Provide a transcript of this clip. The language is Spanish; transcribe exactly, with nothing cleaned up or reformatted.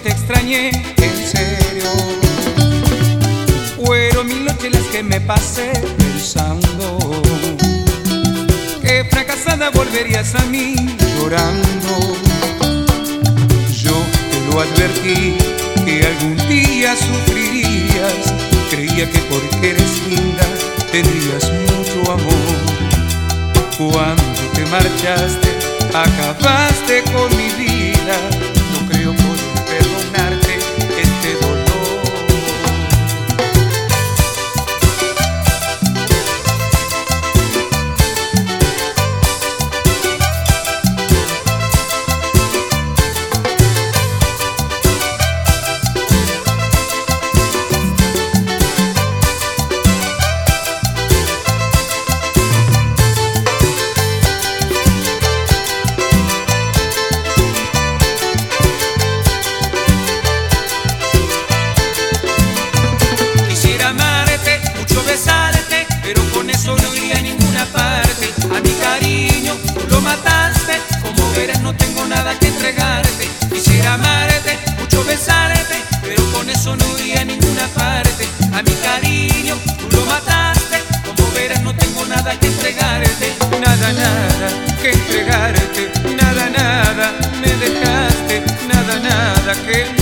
te extrañé, en serio. Fueron mil noches las que me pasé pensando que fracasada volverías a mí llorando. Yo te lo advertí que algún día sufrirías. Creía que porque eres linda tendrías mucho amor. Cuando te marchaste, acabaste con mi vida. No creo poder perdonarte este dolor. Pero con eso no iría a ninguna parte. A mi cariño tú lo mataste. Como verás no tengo nada que entregarte. Quisiera amarte, mucho besarte, pero con eso no iría a ninguna parte. A mi cariño tú lo mataste. Como verás no tengo nada que entregarte. Nada, nada que entregarte. Nada, nada me dejaste. Nada, nada que